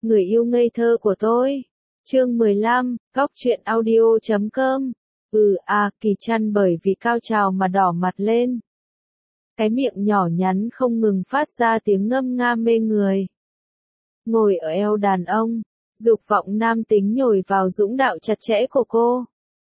người yêu ngây thơ của tôi. Chương 15, Góc truyện audio.com. Kỳ Chăn bởi vì cao trào mà đỏ mặt lên. Cái miệng nhỏ nhắn không ngừng phát ra tiếng ngâm nga mê người. Ngồi ở eo đàn ông, dục vọng nam tính nhồi vào dũng đạo chặt chẽ của cô.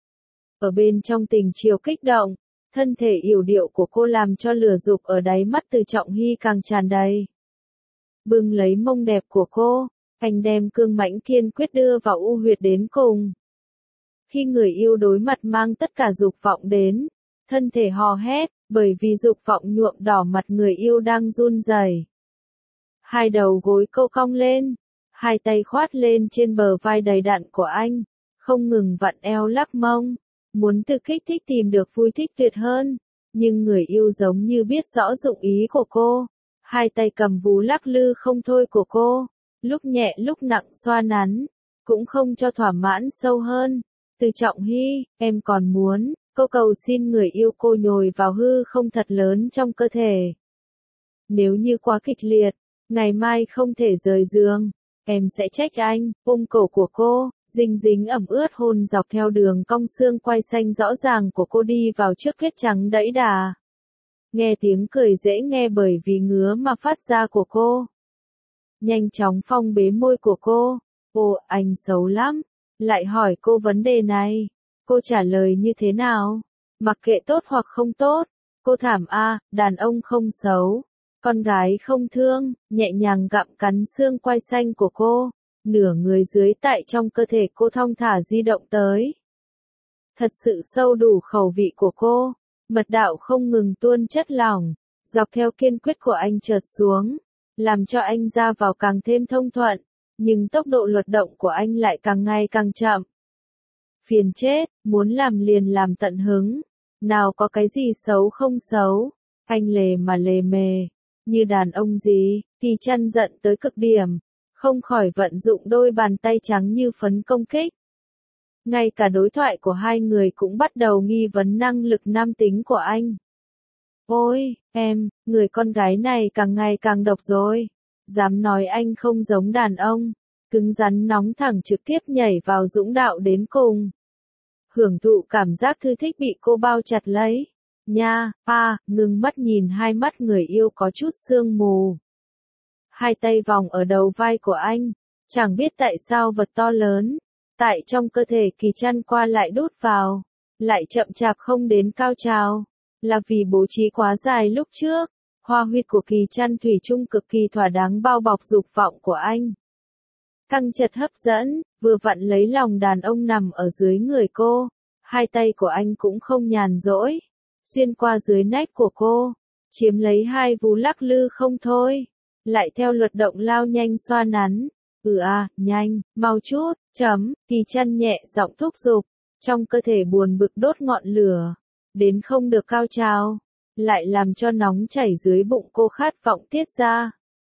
Ở bên trong tình chiều kích động, thân thể yểu điệu của cô làm cho lửa dục ở đáy mắt Từ Trọng Hy càng tràn đầy. Bưng lấy mông đẹp của cô, anh đem cương mãnh kiên quyết đưa vào u huyệt đến cùng. Khi người yêu đối mặt mang tất cả dục vọng đến, thân thể hò hét, bởi vì dục vọng nhuộm đỏ mặt người yêu đang run rẩy. Hai đầu gối câu cong lên, hai tay khoát lên trên bờ vai đầy đặn của anh, không ngừng vặn eo lắc mông, muốn tự kích thích tìm được vui thích tuyệt hơn, nhưng người yêu giống như biết rõ dụng ý của cô, hai tay cầm vú lắc lư không thôi của cô, lúc nhẹ lúc nặng xoa nắn, cũng không cho thỏa mãn sâu hơn. Từ Trọng Hy, em còn muốn, cô cầu xin người yêu cô nhồi vào hư không thật lớn trong cơ thể. Nếu như quá kịch liệt, ngày mai không thể rời giường, em sẽ trách anh. Ôm cổ của cô, dính dính ẩm ướt hôn dọc theo đường cong xương quai xanh rõ ràng của cô đi vào trước vết trắng đẫy đà. Nghe tiếng cười dễ nghe bởi vì ngứa mà phát ra của cô. Nhanh chóng phong bế môi của cô. Ồ, anh xấu lắm. Lại hỏi cô vấn đề này. Cô trả lời như thế nào? Mặc kệ tốt hoặc không tốt. Cô thảm đàn ông không xấu. Con gái không thương, nhẹ nhàng gặm cắn xương quai xanh của cô. Nửa người dưới tại trong cơ thể cô thong thả di động tới. Thật sự sâu đủ khẩu vị của cô. Mật đạo không ngừng tuôn chất lỏng. Dọc theo kiên quyết của anh trượt xuống. Làm cho anh ra vào càng thêm thông thuận. Nhưng tốc độ luật động của anh lại càng ngày càng chậm. Phiền chết, muốn làm liền làm tận hứng. Nào có cái gì xấu không xấu. Anh lề mà lề mề. Như đàn ông gì, Kỳ Chăn giận tới cực điểm. Không khỏi vận dụng đôi bàn tay trắng như phấn công kích. Ngay cả đối thoại của hai người cũng bắt đầu nghi vấn năng lực nam tính của anh. Ôi, em, người con gái này càng ngày càng độc rồi. Dám nói anh không giống đàn ông. Cứng rắn nóng thẳng trực tiếp nhảy vào dũng đạo đến cùng. Hưởng thụ cảm giác thư thích bị cô bao chặt lấy. Nha, ngừng mắt nhìn hai mắt người yêu có chút sương mù. Hai tay vòng ở đầu vai của anh. Chẳng biết tại sao vật to lớn. Tại trong cơ thể Kỳ Chăn qua lại đút vào. Lại chậm chạp không đến cao trào. Là vì bố trí quá dài lúc trước. Hoa huyệt của Kỳ Chăn thủy chung cực kỳ thỏa đáng bao bọc dục vọng của anh. Căng chật hấp dẫn, vừa vặn lấy lòng đàn ông nằm ở dưới người cô. Hai tay của anh cũng không nhàn rỗi. Xuyên qua dưới nách của cô. Chiếm lấy hai vú lắc lư không thôi. Lại theo luật động lao nhanh xoa nắn. Nhanh, mau chút, Kỳ Chăn nhẹ giọng thúc giục. Trong cơ thể buồn bực đốt ngọn lửa. Đến không được cao trào. Lại làm cho nóng chảy dưới bụng cô khát vọng tiết ra.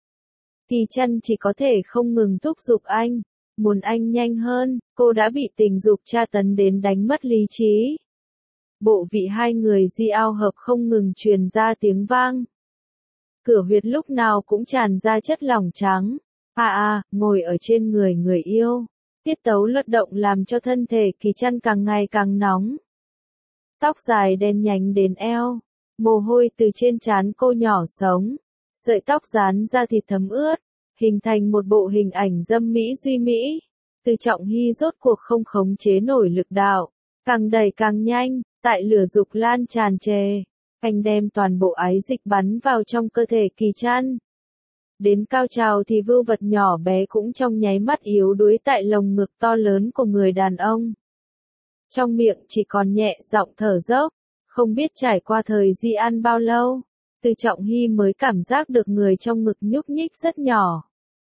Kỳ Chăn chỉ có thể không ngừng thúc giục anh. Muốn anh nhanh hơn, cô đã bị tình dục tra tấn đến đánh mất lý trí. Bộ vị hai người di ao hợp không ngừng truyền ra tiếng vang. Cửa huyệt lúc nào cũng tràn ra chất lỏng trắng. Ngồi ở trên người yêu. Tiết tấu luật động làm cho thân thể Kỳ Chăn càng ngày càng nóng. Tóc dài đen nhánh đến eo. Mồ hôi từ trên trán cô nhỏ sống. Sợi tóc dán ra thịt thấm ướt. Hình thành một bộ hình ảnh dâm mỹ duy mỹ. Từ Trọng Hy rốt cuộc không khống chế nổi lực đạo. Càng đẩy càng nhanh, tại lửa dục lan tràn trề. Anh đem toàn bộ ái dịch bắn vào trong cơ thể Kỳ Chăn. Đến cao trào thì vưu vật nhỏ bé cũng trong nháy mắt yếu đuối tại lồng ngực to lớn của người đàn ông. Trong miệng chỉ còn nhẹ giọng thở dốc. Không biết trải qua thời di ăn bao lâu. Từ Trọng Hy mới cảm giác được người trong ngực nhúc nhích rất nhỏ.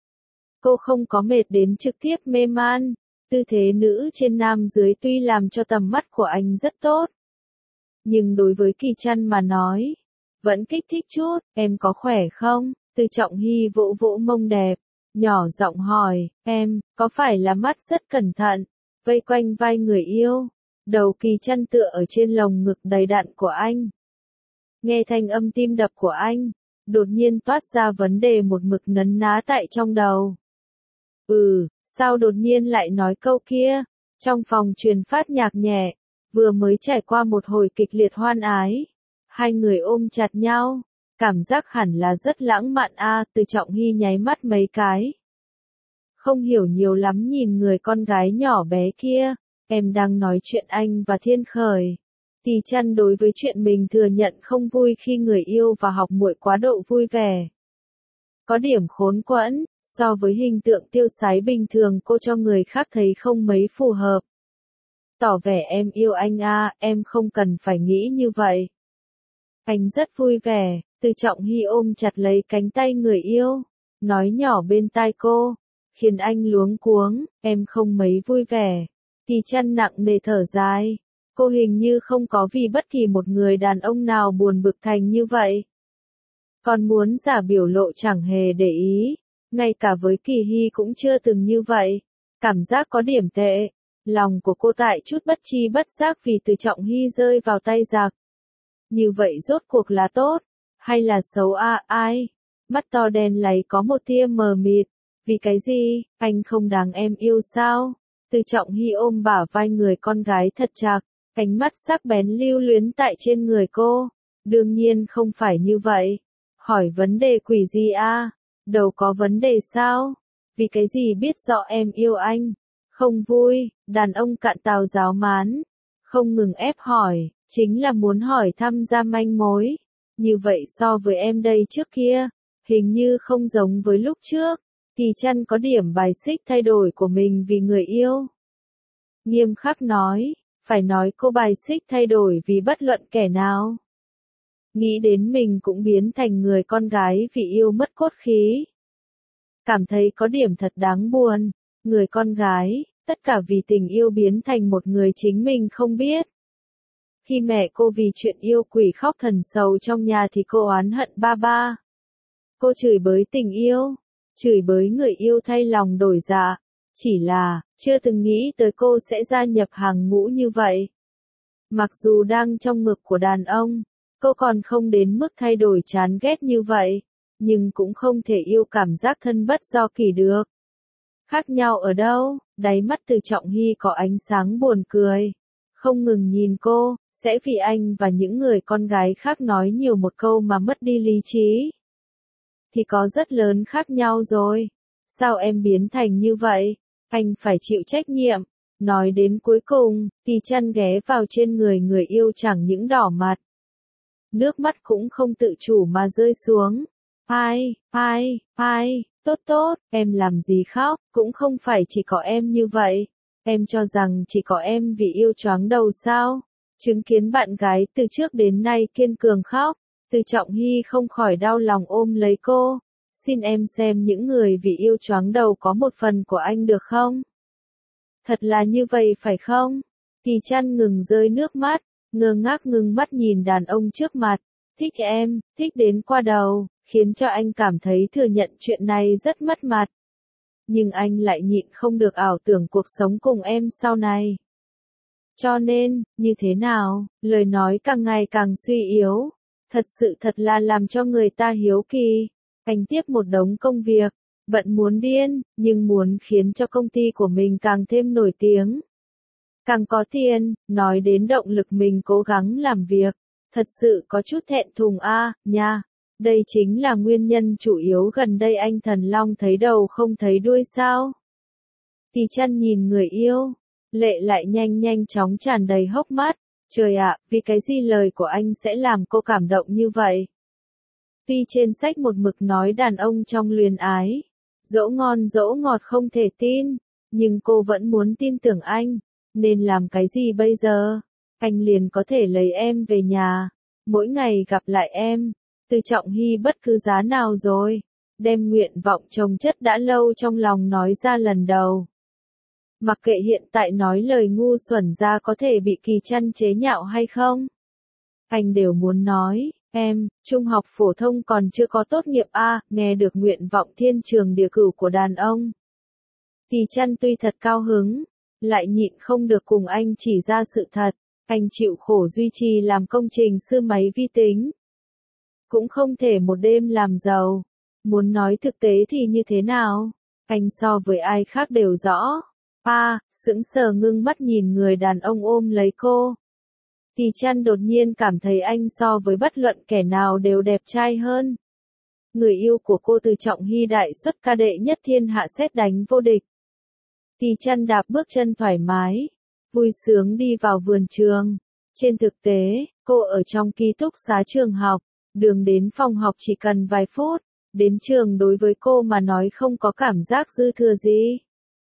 Cô không có mệt đến trực tiếp mê man. Tư thế nữ trên nam dưới tuy làm cho tầm mắt của anh rất tốt. Nhưng đối với Kỳ Chăn mà nói. Vẫn kích thích chút, em có khỏe không? Từ Trọng Hy vỗ vỗ mông đẹp. Nhỏ giọng hỏi, em, có phải là mắt rất cẩn thận? Vây quanh vai người yêu. Đầu Kỳ Chăn tựa ở trên lồng ngực đầy đặn của anh. Nghe thanh âm tim đập của anh, đột nhiên toát ra vấn đề một mực nấn ná tại trong đầu. Sao đột nhiên lại nói câu kia? Trong phòng truyền phát nhạc nhẹ, vừa mới trải qua một hồi kịch liệt hoan ái. Hai người ôm chặt nhau, cảm giác hẳn là rất lãng mạn Từ Trọng Hy nháy mắt mấy cái. Không hiểu nhiều lắm nhìn người con gái nhỏ bé kia, em đang nói chuyện anh và Thiên Khởi. Tì Chăn đối với chuyện mình thừa nhận không vui khi người yêu và học muội quá độ vui vẻ. Có điểm khốn quẫn, so với hình tượng tiêu sái bình thường cô cho người khác thấy không mấy phù hợp. Tỏ vẻ em yêu anh em không cần phải nghĩ như vậy. Anh rất vui vẻ, Từ Trọng Hy ôm chặt lấy cánh tay người yêu, nói nhỏ bên tai cô, khiến anh luống cuống, em không mấy vui vẻ. Tì Chăn nặng nề thở dài, cô hình như không có vì bất kỳ một người đàn ông nào buồn bực thành như vậy. Còn muốn giả biểu lộ chẳng hề để ý, ngay cả với Kỳ Hy cũng chưa từng như vậy, cảm giác có điểm tệ. Lòng của cô tại chút bất chi bất giác vì Từ Trọng Hy rơi vào tay giặc. Như vậy rốt cuộc là tốt, hay là xấu ai? Mắt to đen láy có một tia mờ mịt, vì cái gì, anh không đáng em yêu sao? Từ Trọng Hy ôm bả vai người con gái thật chặt, ánh mắt sắc bén lưu luyến tại trên người cô. Đương nhiên không phải như vậy. Hỏi vấn đề quỷ gì Đâu có vấn đề sao? Vì cái gì biết rõ em yêu anh? Không vui, đàn ông cạn tàu giáo mán. Không ngừng ép hỏi, chính là muốn hỏi thăm ra manh mối. Như vậy so với em đây trước kia, hình như không giống với lúc trước. Tì Chăn có điểm bài xích thay đổi của mình vì người yêu. Nghiêm khắc nói, phải nói cô bài xích thay đổi vì bất luận kẻ nào. Nghĩ đến mình cũng biến thành người con gái vì yêu mất cốt khí. Cảm thấy có điểm thật đáng buồn, người con gái, tất cả vì tình yêu biến thành một người chính mình không biết. Khi mẹ cô vì chuyện yêu quỷ khóc thần sầu trong nhà thì cô oán hận ba. Cô chửi bới tình yêu, chửi bới người yêu thay lòng đổi dạ, chỉ là, chưa từng nghĩ tới cô sẽ gia nhập hàng ngũ như vậy. Mặc dù đang trong ngực của đàn ông, cô còn không đến mức thay đổi chán ghét như vậy, nhưng cũng không thể yêu cảm giác thân bất do kỷ được. Khác nhau ở đâu? Đáy mắt Từ Trọng Hy có ánh sáng buồn cười, không ngừng nhìn cô, sẽ vì anh và những người con gái khác nói nhiều một câu mà mất đi lý trí. Thì có rất lớn khác nhau rồi. Sao em biến thành như vậy? Anh phải chịu trách nhiệm. Nói đến cuối cùng, Tì Chăn ghé vào trên người người yêu chẳng những đỏ mặt. Nước mắt cũng không tự chủ mà rơi xuống. Tốt, em làm gì khóc, cũng không phải chỉ có em như vậy. Em cho rằng chỉ có em vì yêu choáng đầu sao? Chứng kiến bạn gái từ trước đến nay kiên cường khóc, Từ Trọng Hy không khỏi đau lòng ôm lấy cô. Xin em xem những người vì yêu choáng đầu có một phần của anh được không? Thật là như vậy phải không? Tì Chăn ngừng rơi nước mắt, ngơ ngác ngưng mắt nhìn đàn ông trước mặt. Thích em, thích đến qua đầu, khiến cho anh cảm thấy thừa nhận chuyện này rất mất mặt. Nhưng anh lại nhịn không được ảo tưởng cuộc sống cùng em sau này. Cho nên, như thế nào, lời nói càng ngày càng suy yếu. Thật là làm cho người ta hiếu kỳ. Anh tiếp một đống công việc, bận muốn điên, nhưng muốn khiến cho công ty của mình càng thêm nổi tiếng. Càng có tiền, nói đến động lực mình cố gắng làm việc. Thật sự có chút thẹn thùng nha. Đây chính là nguyên nhân chủ yếu gần đây anh Thần Long thấy đầu không thấy đuôi sao. Tì Chăn nhìn người yêu, lệ lại nhanh chóng tràn đầy hốc mắt. Trời ạ, vì cái gì lời của anh sẽ làm cô cảm động như vậy? Tuy trên sách một mực nói đàn ông trong luyến ái, dỗ ngon dỗ ngọt không thể tin, nhưng cô vẫn muốn tin tưởng anh. Nên làm cái gì bây giờ? Anh liền có thể lấy em về nhà, mỗi ngày gặp lại em. Từ Trọng Hy bất cứ giá nào rồi, đem nguyện vọng chồng chất đã lâu trong lòng nói ra lần đầu. Mặc kệ hiện tại nói lời ngu xuẩn ra có thể bị Kỳ Chăn chế nhạo hay không, anh đều muốn nói, em, trung học phổ thông còn chưa có tốt nghiệp nghe được nguyện vọng thiên trường địa cửu của đàn ông. Kỳ Chăn tuy thật cao hứng, lại nhịn không được cùng anh chỉ ra sự thật, anh chịu khổ duy trì làm công trình sư máy vi tính. Cũng không thể một đêm làm giàu. Muốn nói thực tế thì như thế nào? Anh so với ai khác đều rõ. Sững sờ ngưng mắt nhìn người đàn ông ôm lấy cô. Kỳ Trăn đột nhiên cảm thấy anh so với bất luận kẻ nào đều đẹp trai hơn. Người yêu của cô Từ Trọng Hy đại xuất ca đệ nhất thiên hạ sét đánh vô địch. Kỳ Trăn đạp bước chân thoải mái, vui sướng đi vào vườn trường. Trên thực tế, cô ở trong ký túc xá trường học, đường đến phòng học chỉ cần vài phút, đến trường đối với cô mà nói không có cảm giác dư thừa gì.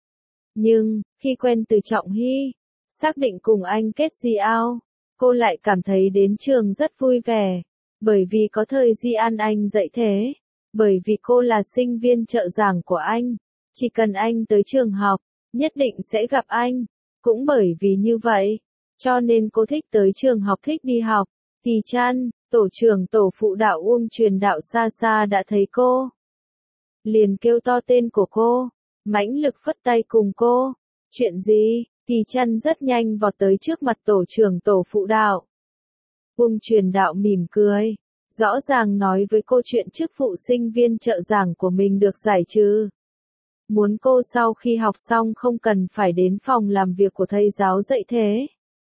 Nhưng, khi quen Từ Trọng Hy, xác định cùng anh kết giao, cô lại cảm thấy đến trường rất vui vẻ, bởi vì có thời gian anh dạy thế, bởi vì cô là sinh viên trợ giảng của anh, chỉ cần anh tới trường học, nhất định sẽ gặp anh, cũng bởi vì như vậy, cho nên cô thích tới trường học thích đi học. Kỳ Trăn, tổ trưởng tổ phụ đạo Uông Truyền Đạo xa xa đã thấy cô, liền kêu to tên của cô, mãnh lực phất tay cùng cô. Chuyện gì? Kỳ Trăn rất nhanh vọt tới trước mặt tổ trưởng tổ phụ đạo. Uông Truyền Đạo mỉm cười, rõ ràng nói với cô chuyện chức vụ sinh viên trợ giảng của mình được giải trừ. Muốn cô sau khi học xong không cần phải đến phòng làm việc của thầy giáo dạy thế.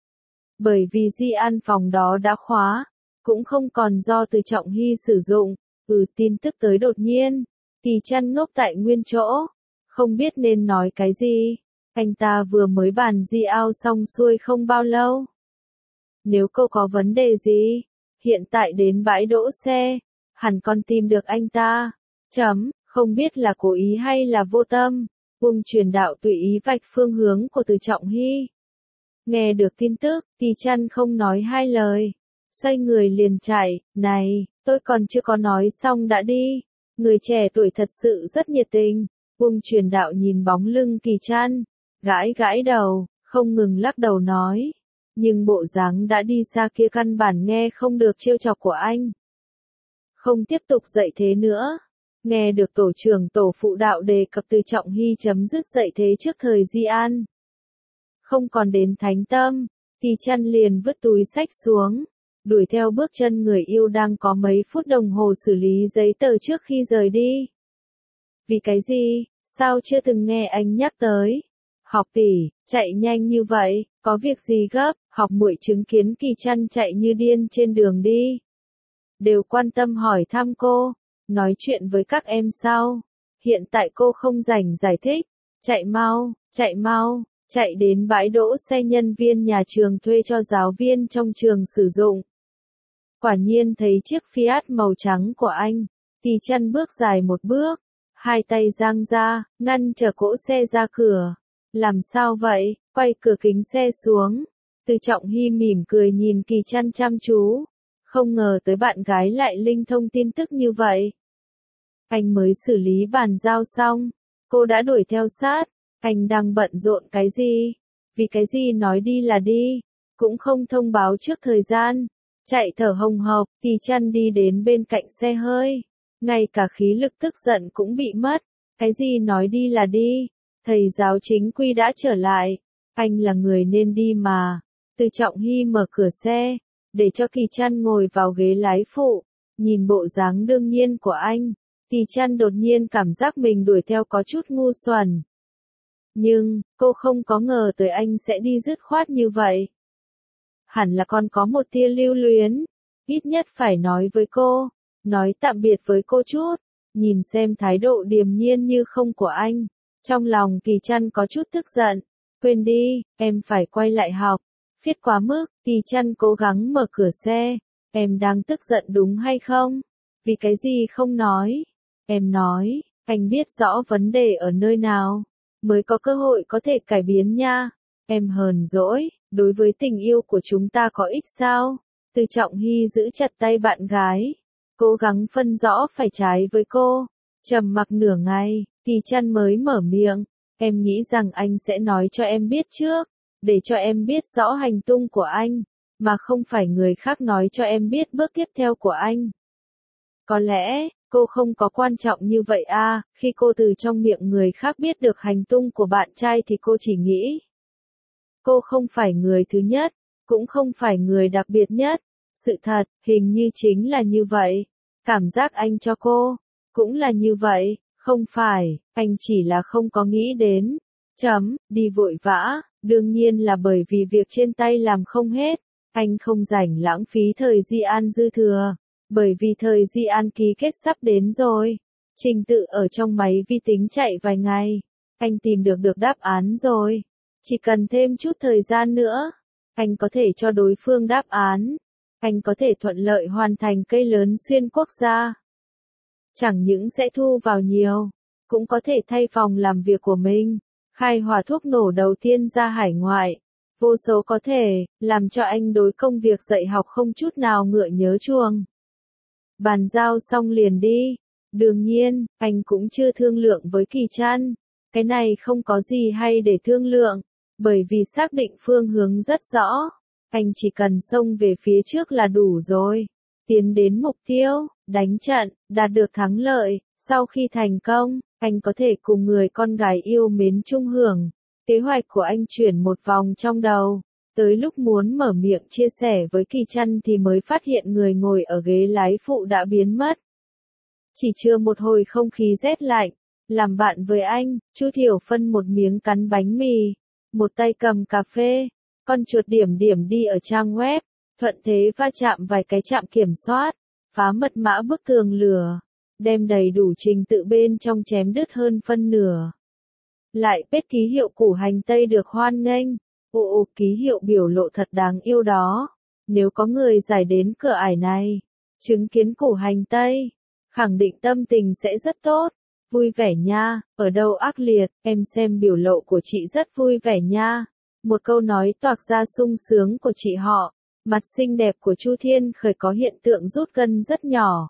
Bởi vì di an phòng đó đã khóa, cũng không còn do Từ Trọng Hy sử dụng. Tin tức tới đột nhiên. Kỳ Trăn ngốc tại nguyên chỗ, không biết nên nói cái gì. Anh ta vừa mới bàn giao xong xuôi không bao lâu. Nếu cô có vấn đề gì, hiện tại đến bãi đỗ xe, hẳn còn tìm được anh ta. Không biết là cố ý hay là vô tâm. Uông Truyền Đạo tùy ý vạch phương hướng của Từ Trọng Hy. Nghe được tin tức, Kỳ Trăn không nói hai lời, xoay người liền chạy. Này, tôi còn chưa có nói xong đã đi. Người trẻ tuổi thật sự rất nhiệt tình. Uông Truyền Đạo nhìn bóng lưng Kỳ Trăn, gãi gãi đầu, không ngừng lắc đầu nói. Nhưng bộ dáng đã đi xa kia căn bản nghe không được trêu chọc của anh. Không tiếp tục dạy thế nữa. Nghe được tổ trưởng tổ phụ đạo đề cập Từ Trọng Hy chấm dứt dạy thế trước thời gian. Không còn đến thánh tâm, Kỳ Trăn liền vứt túi sách xuống, đuổi theo bước chân người yêu đang có mấy phút đồng hồ xử lý giấy tờ trước khi rời đi. Vì cái gì, sao chưa từng nghe anh nhắc tới? Học tỷ, chạy nhanh như vậy, có việc gì gấp? Học muội chứng kiến Kỳ Trăn chạy như điên trên đường đi. Đều quan tâm hỏi thăm cô, nói chuyện với các em sao? Hiện tại cô không rảnh giải thích, chạy mau. Chạy đến bãi đỗ xe nhân viên nhà trường thuê cho giáo viên trong trường sử dụng. Quả nhiên thấy chiếc Fiat màu trắng của anh, Kỳ Trăn bước dài một bước, hai tay giang ra, ngăn trở cỗ xe ra cửa. Làm sao vậy? Quay cửa kính xe xuống. Từ Trọng Hy mỉm cười nhìn Kỳ Trăn chăm chú. Không ngờ tới bạn gái lại linh thông tin tức như vậy. Anh mới xử lý bàn giao xong, cô đã đuổi theo sát. Anh đang bận rộn cái gì? Vì cái gì nói đi là đi, cũng không thông báo trước thời gian. Chạy thở hồng hộc, Kỳ Trăn đi đến bên cạnh xe hơi. Ngay cả khí lực tức giận cũng bị mất. Cái gì nói đi là đi? Thầy giáo chính quy đã trở lại. Anh là người nên đi mà. Từ Trọng Hy mở cửa xe, để cho Kỳ Trăn ngồi vào ghế lái phụ. Nhìn bộ dáng đương nhiên của anh, Kỳ Trăn đột nhiên cảm giác mình đuổi theo có chút ngu xuẩn. Nhưng, cô không có ngờ tới anh sẽ đi dứt khoát như vậy. Hẳn là còn có một tia lưu luyến, ít nhất phải nói với cô, nói tạm biệt với cô chút. Nhìn xem thái độ điềm nhiên như không của anh, trong lòng Kỳ Trăn có chút tức giận. Quên đi, em phải quay lại học. Phiết quá mức, Kỳ Trăn cố gắng mở cửa xe. Em đang tức giận đúng hay không? Vì cái gì không nói? Em nói, anh biết rõ vấn đề ở nơi nào, mới có cơ hội có thể cải biến nha. Em hờn dỗi, đối với tình yêu của chúng ta có ích sao? Từ Trọng Hy giữ chặt tay bạn gái, cố gắng phân rõ phải trái với cô. Trầm mặc nửa ngày, Kỳ Trăn mới mở miệng. Em nghĩ rằng anh sẽ nói cho em biết trước, để cho em biết rõ hành tung của anh, mà không phải người khác nói cho em biết bước tiếp theo của anh. Có lẽ, cô không có quan trọng như vậy à, khi cô từ trong miệng người khác biết được hành tung của bạn trai thì cô chỉ nghĩ. Cô không phải người thứ nhất, cũng không phải người đặc biệt nhất. Sự thật, hình như chính là như vậy. Cảm giác anh cho cô, cũng là như vậy, Không phải, anh chỉ là không có nghĩ đến. Đi vội vã, đương nhiên là bởi vì việc trên tay làm không hết. Anh không rảnh lãng phí thời gian dư thừa. Bởi vì thời gian ký kết sắp đến rồi. Trình tự ở trong máy vi tính chạy vài ngày. Anh tìm được đáp án rồi. Chỉ cần thêm chút thời gian nữa. Anh có thể cho đối phương đáp án. Anh có thể thuận lợi hoàn thành cây lớn xuyên quốc gia. Chẳng những sẽ thu vào nhiều, cũng có thể thay phòng làm việc của mình, khai hỏa thuốc nổ đầu tiên ra hải ngoại. Vô số có thể, làm cho anh đối công việc dạy học không chút nào ngựa nhớ chuông. Bàn giao xong liền đi. Đương nhiên, anh cũng chưa thương lượng với Kỳ Trăn. Cái này không có gì hay để thương lượng, bởi vì xác định phương hướng rất rõ. Anh chỉ cần xông về phía trước là đủ rồi. Tiến đến mục tiêu, đánh trận, đạt được thắng lợi. Sau khi thành công, anh có thể cùng người con gái yêu mến chung hưởng. Kế hoạch của anh chuyển một vòng trong đầu. Tới lúc muốn mở miệng chia sẻ với Kỳ Trăn thì mới phát hiện người ngồi ở ghế lái phụ đã biến mất. Chỉ chưa một hồi không khí rét lạnh. Làm bạn với anh, Chu Thiểu Phân một miếng cắn bánh mì, một tay cầm cà phê, con chuột điểm điểm đi ở trang web, thuận thế va chạm vài cái trạm kiểm soát, phá mật mã bức tường lửa, đem đầy đủ trình tự bên trong chém đứt hơn phân nửa. Lại pết ký hiệu củ hành tây được hoan nghênh, ký hiệu biểu lộ thật đáng yêu đó. Nếu có người giải đến cửa ải này, chứng kiến củ hành tây, khẳng định tâm tình sẽ rất tốt. Vui vẻ nha, ở đâu ác liệt, em xem biểu lộ của chị rất vui vẻ nha. Một câu nói toạc ra sung sướng của chị họ. Mặt xinh đẹp của Chu Thiên Khởi có hiện tượng rút gân rất nhỏ.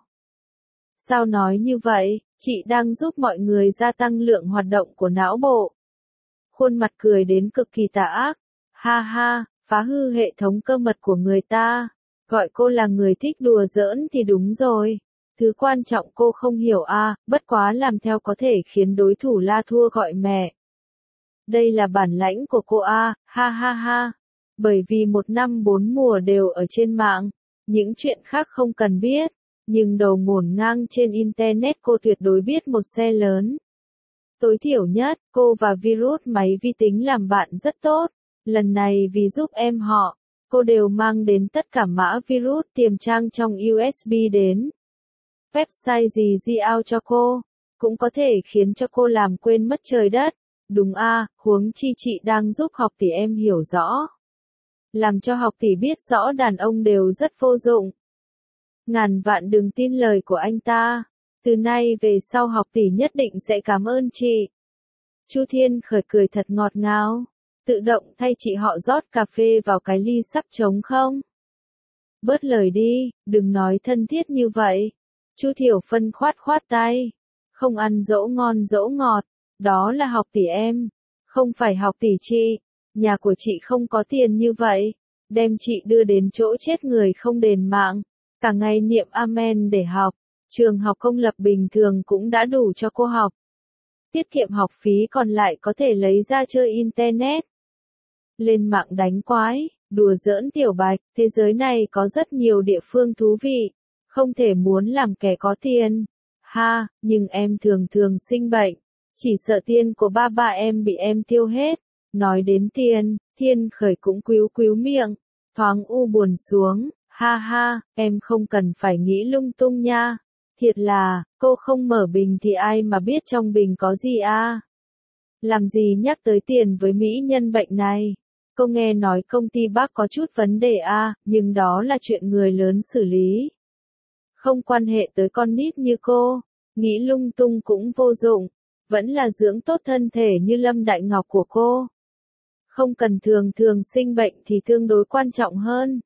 Sao nói như vậy, chị đang giúp mọi người gia tăng lượng hoạt động của não bộ. Khuôn mặt cười đến cực kỳ tà ác. Ha ha, phá hư hệ thống cơ mật của người ta. Gọi cô là người thích đùa giỡn thì đúng rồi. Thứ quan trọng cô không hiểu bất quá làm theo có thể khiến đối thủ la thua gọi mẹ. Đây là bản lãnh của cô ha ha ha. Bởi vì một năm 4 mùa đều ở trên mạng, những chuyện khác không cần biết, nhưng đầu ngổn ngang trên Internet cô tuyệt đối biết một xe lớn. Tối thiểu nhất, cô và virus máy vi tính làm bạn rất tốt. Lần này vì giúp em họ, cô đều mang đến tất cả mã virus tiềm trang trong USB đến. Website gì giao cho cô, cũng có thể khiến cho cô làm quên mất trời đất. Đúng huống chi chị đang giúp học tỷ em hiểu rõ. Làm cho học tỷ biết rõ đàn ông đều rất vô dụng. Ngàn vạn đừng tin lời của anh ta. Từ nay về sau học tỷ nhất định sẽ cảm ơn chị. Chu Thiên Khởi cười thật ngọt ngào. Tự động thay chị họ rót cà phê vào cái ly sắp trống không? Bớt lời đi, đừng nói thân thiết như vậy. Chu Thiểu Phân khoát tay. Không ăn dỗ ngon dỗ ngọt, đó là học tỷ em, không phải học tỷ chị. Nhà của chị không có tiền như vậy, đem chị đưa đến chỗ chết người không đền mạng, cả ngày niệm amen để học. Trường học công lập bình thường cũng đã đủ cho cô học. Tiết kiệm học phí còn lại có thể lấy ra chơi internet. Lên mạng đánh quái, đùa giỡn tiểu bạch, thế giới này có rất nhiều địa phương thú vị. Không thể muốn làm kẻ có tiền. Nhưng em thường sinh bệnh. Chỉ sợ tiền của ba em bị em tiêu hết. Nói đến tiền, Thiên Khởi cũng quýu miệng. Thoáng u buồn xuống. Em không cần phải nghĩ lung tung nha. Thiệt là, cô không mở bình thì ai mà biết trong bình có gì Làm gì nhắc tới tiền với mỹ nhân bệnh này. Cô nghe nói công ty bác có chút vấn đề nhưng đó là chuyện người lớn xử lý. Không quan hệ tới con nít như cô, nghĩ lung tung cũng vô dụng, vẫn là dưỡng tốt thân thể như Lâm Đại Ngọc của cô. Không cần thường sinh bệnh thì tương đối quan trọng hơn.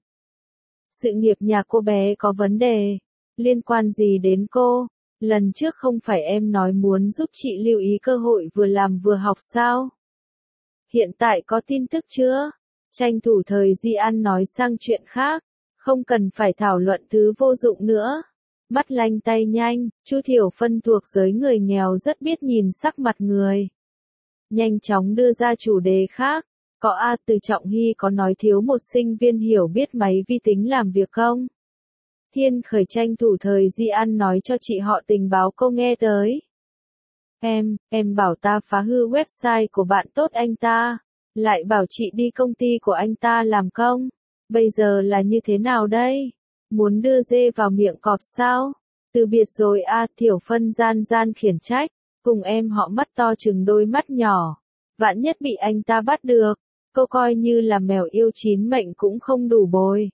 Sự nghiệp nhà cô bé có vấn đề, liên quan gì đến cô? Lần trước không phải em nói muốn giúp chị lưu ý cơ hội vừa làm vừa học sao? Hiện tại có tin tức chưa? Tranh thủ thời gian nói sang chuyện khác, không cần phải thảo luận thứ vô dụng nữa. Bắt lanh tay nhanh, Chu Thiểu Phân thuộc giới người nghèo rất biết nhìn sắc mặt người. Nhanh chóng đưa ra chủ đề khác. Có Từ Trọng Hy có nói thiếu một sinh viên hiểu biết máy vi tính làm việc không? Thiên Khởi tranh thủ thời gian nói cho chị họ tình báo cô nghe tới. Em bảo ta phá hư website của bạn tốt anh ta, lại bảo chị đi công ty của anh ta làm công. Bây giờ là như thế nào đây? Muốn đưa dê vào miệng cọp sao? Từ biệt rồi a, Thiểu Phân gian gian khiển trách, cùng em họ mắt to chừng đôi mắt nhỏ. Vạn nhất bị anh ta bắt được, cô coi như là mèo yêu chín mệnh cũng không đủ bồi.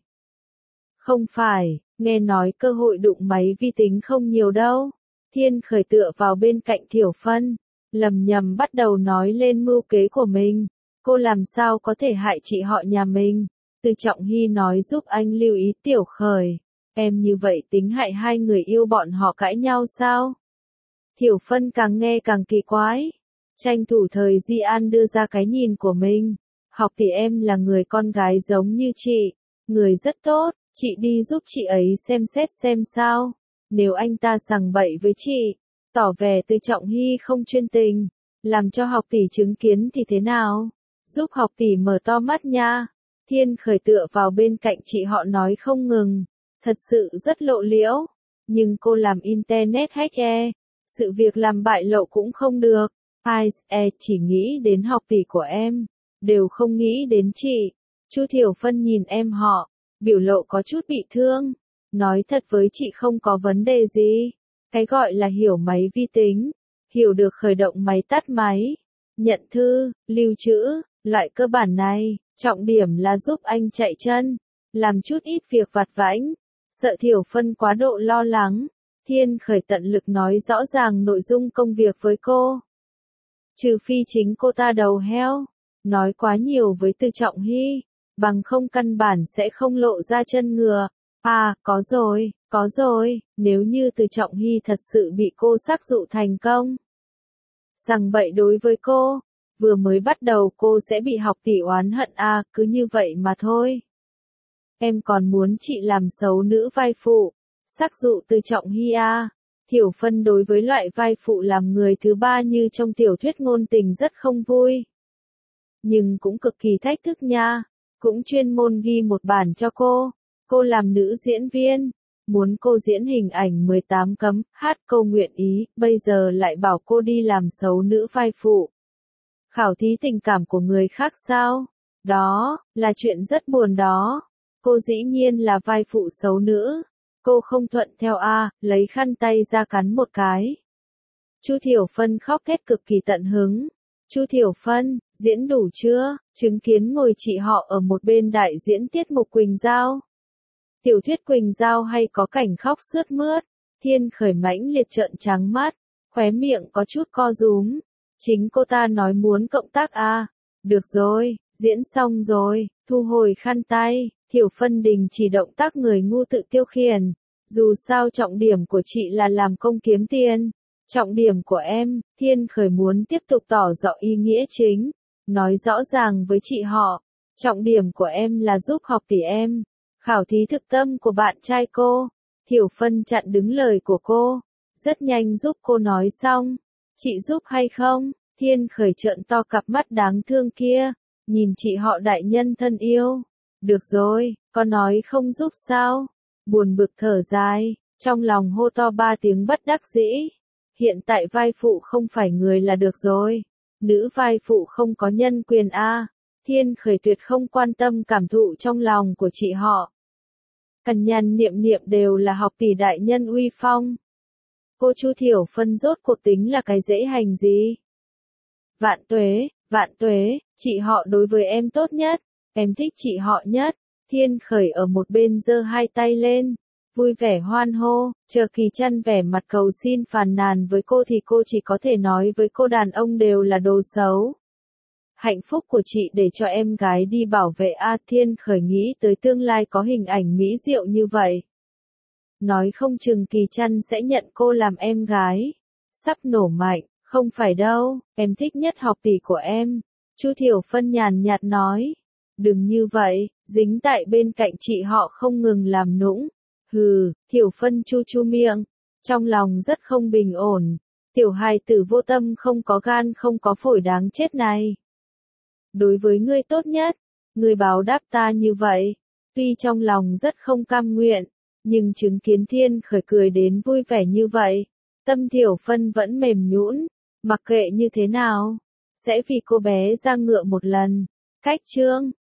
Không phải, nghe nói cơ hội đụng máy vi tính không nhiều đâu. Thiên Khởi tựa vào bên cạnh Thiểu Phân, lầm nhầm bắt đầu nói lên mưu kế của mình. Cô làm sao có thể hại chị họ nhà mình? Từ Trọng Hy nói giúp anh lưu ý Tiểu Khởi. Em như vậy tính hại hai người yêu bọn họ cãi nhau sao? Thiểu Phân càng nghe càng kỳ quái. Tranh thủ thời Di An đưa ra cái nhìn của mình. Học thì em là người con gái giống như chị. Người rất tốt, chị đi giúp chị ấy xem xét xem sao. Nếu anh ta sằng bậy với chị, tỏ vẻ Từ Trọng Hy không chuyên tình, làm cho học tỷ chứng kiến thì thế nào? Giúp học tỷ mở to mắt nha. Thiên Khởi tựa vào bên cạnh chị họ nói không ngừng. Thật sự rất lộ liễu. Nhưng cô làm internet hacker, sự việc làm bại lộ cũng không được. Ai chỉ nghĩ đến học tỷ của em, đều không nghĩ đến chị. Chu Thiểu Phân nhìn em họ, biểu lộ có chút bị thương. Nói thật với chị không có vấn đề gì. Cái gọi là hiểu máy vi tính, hiểu được khởi động máy tắt máy, nhận thư, lưu trữ, loại cơ bản này, trọng điểm là giúp anh chạy chân, làm chút ít việc vặt vãnh. Sợ Thiểu Phân quá độ lo lắng, Thiên Khởi tận lực nói rõ ràng nội dung công việc với cô. Trừ phi chính cô ta đầu heo, nói quá nhiều với Từ Trọng Hy, bằng không căn bản sẽ không lộ ra chân ngựa. À, có rồi, nếu như Từ Trọng Hy thật sự bị cô sắc dụ thành công. Rằng bậy đối với cô, vừa mới bắt đầu cô sẽ bị học tỷ oán hận à, cứ như vậy mà thôi. Em còn muốn chị làm xấu nữ vai phụ, sắc dụ Từ Trọng Hy à. Thiểu Phân đối với loại vai phụ làm người thứ ba như trong tiểu thuyết ngôn tình rất không vui. Nhưng cũng cực kỳ thách thức nha, cũng chuyên môn ghi một bản cho cô. Cô làm nữ diễn viên, muốn cô diễn hình ảnh 18 cấm, hát cô nguyện ý, bây giờ lại bảo cô đi làm xấu nữ vai phụ. Khảo thí tình cảm của người khác sao? Đó, là chuyện rất buồn đó. Cô dĩ nhiên là vai phụ xấu nữ. Cô không thuận theo a, lấy khăn tay ra cắn một cái. Chu Thiểu Phân khóc thét cực kỳ tận hứng. Chu Thiểu Phân, diễn đủ chưa? Chứng kiến ngồi chị họ ở một bên đại diễn tiết mục Quỳnh Giao. Tiểu thuyết Quỳnh Giao hay có cảnh khóc sướt mướt. Thiên Khởi mãnh liệt trợn trắng mắt, khóe miệng có chút co rúm. Chính cô ta nói muốn cộng tác à? Được rồi, diễn xong rồi, thu hồi khăn tay. Thiểu Phân đình chỉ động tác người ngu tự tiêu khiển. Dù sao trọng điểm của chị là làm công kiếm tiền. Trọng điểm của em, Thiên Khởi muốn tiếp tục tỏ rõ ý nghĩa chính. Nói rõ ràng với chị họ. Trọng điểm của em là giúp học tỷ em. Khảo thí thực tâm của bạn trai cô. Thiểu Phân chặn đứng lời của cô. Rất nhanh giúp cô nói xong. Chị giúp hay không? Thiên Khởi trợn to cặp mắt đáng thương kia. Nhìn chị họ đại nhân thân yêu. Được rồi, có nói không giúp sao? Buồn bực thở dài, trong lòng hô to ba tiếng bất đắc dĩ. Hiện tại vai phụ không phải người là được rồi. Nữ vai phụ không có nhân quyền a. Thiên Khởi tuyệt không quan tâm cảm thụ trong lòng của chị họ. Cằn nhằn niệm niệm đều là học tỷ đại nhân uy phong. Cô Chu Thiểu Phân rốt cuộc tính là cái dễ hành gì? Vạn tuế, chị họ đối với em tốt nhất. Em thích chị họ nhất. Thiên Khởi ở một bên giơ hai tay lên, vui vẻ hoan hô. Chờ Kỳ Trăn vẻ mặt cầu xin phàn nàn với cô thì cô chỉ có thể nói với cô đàn ông đều là đồ xấu. Hạnh phúc của chị để cho em gái đi bảo vệ a. Thiên Khởi nghĩ tới tương lai có hình ảnh mỹ diệu như vậy. Nói không chừng Kỳ Trăn sẽ nhận cô làm em gái. Sắp nổ mạnh, không phải đâu, em thích nhất học tỷ của em. Chu Thiểu Phân nhàn nhạt nói. Đừng như vậy, dính tại bên cạnh chị họ không ngừng làm nũng. Hừ, Thiểu Phân chu chu miệng, trong lòng rất không bình ổn. Tiểu hài tử vô tâm không có gan không có phổi đáng chết này. Đối với ngươi tốt nhất, ngươi báo đáp ta như vậy. Tuy trong lòng rất không cam nguyện, nhưng chứng kiến Thiên Khởi cười đến vui vẻ như vậy, tâm Thiểu Phân vẫn mềm nhũn. Mặc kệ như thế nào, sẽ vì cô bé ra ngựa một lần. Cách chương